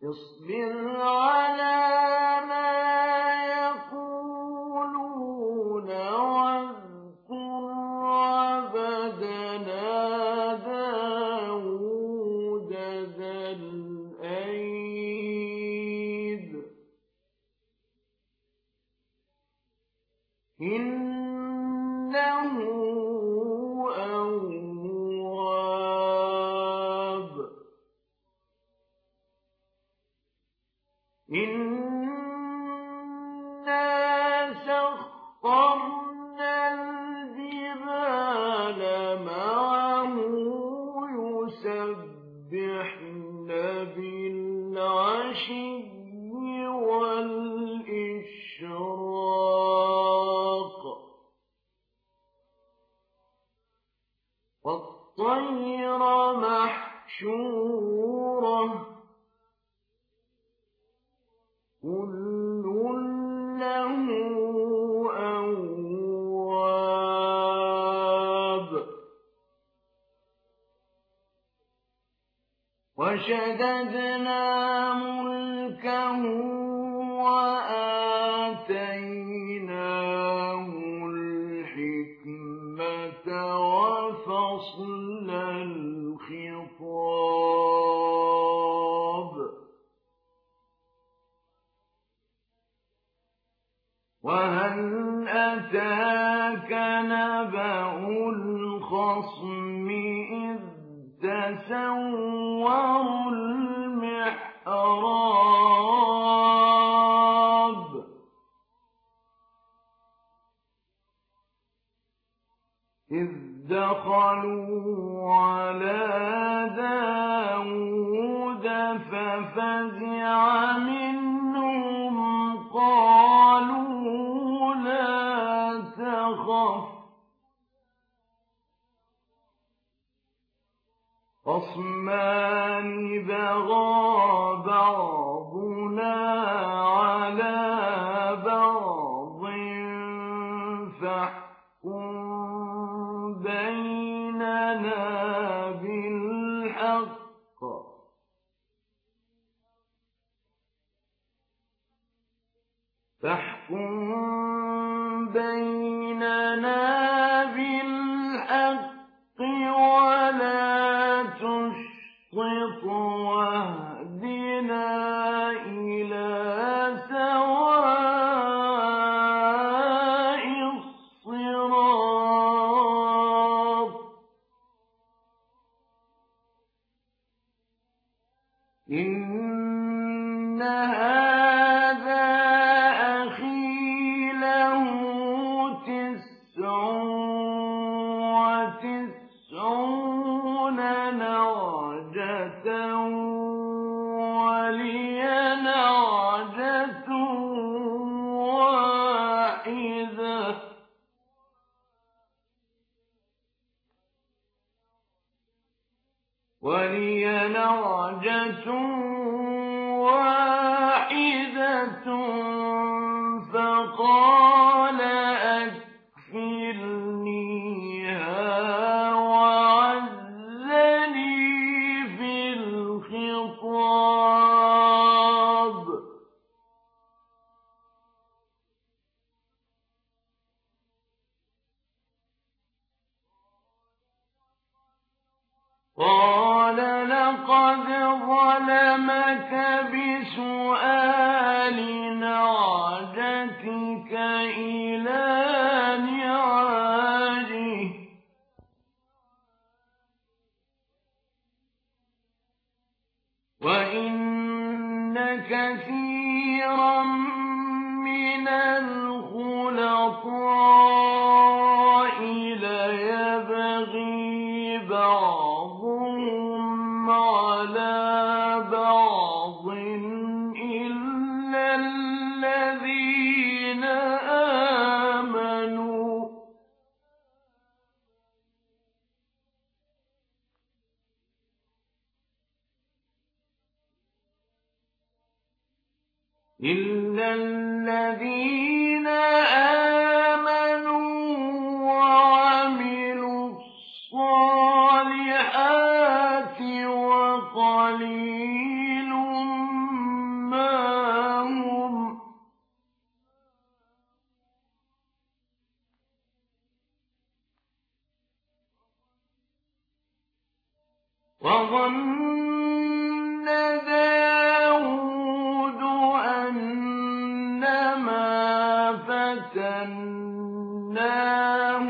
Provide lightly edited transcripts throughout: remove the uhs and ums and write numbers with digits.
اصبر على ما يقولون واذكر عبدنا داود ذا الأيد إنه أواب إنا سخرنا الجبال معه يسبحن بالعشي والإشراق والطير محشورة كل له أواب وشددنا ملكه وآتيناه الحكمة وفصل الخطاب وهل أتاك نبأ الخصم إذ تسوروا المحراب إذ دخلوا على داود ففزع منهم قالوا لا تخف خصمان بغى بعضنا على بعض فاحكم بيننا بالحق ولا تشطط واهدنا إلى سواء الصراط إن هذا أخي له 99 نعجة ولي نعجة واحدة فقال أكفلنيها وعزني في الخطاب قال لقد ظلمك بسؤال نعجتك إلى نعاجه وإن كثيرا من الخلطاء ليبغي بعضهم على بعض إلا الذين آمنوا وعملوا الصالحات وقليل وظن داود أنما فتناه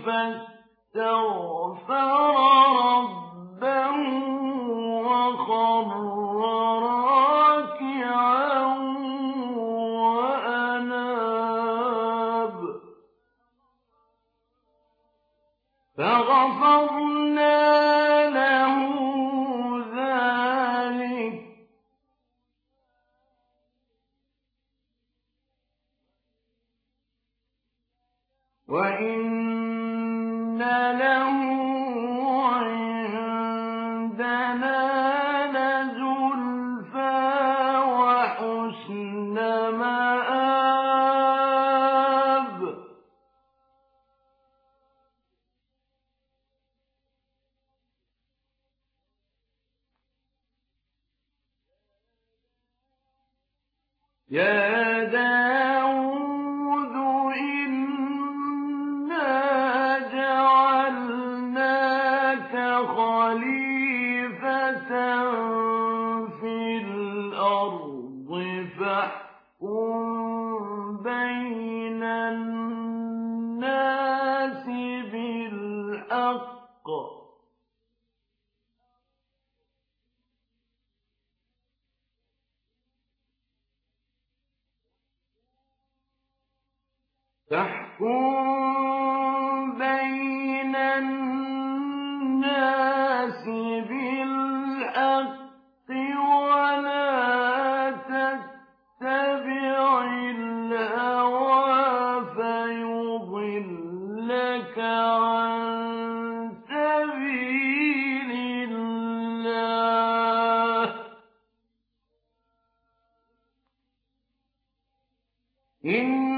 فاستغفر ربه وخر راكعا وأناب فغفرنا له ذلك وإن له عندنا لزلفى وحسن مآب يا داود إنا جعلناك خليفة في الأرض فاحكم بين الناس بالحق ولا تتبع الهوى فيضلك عن سبيل الله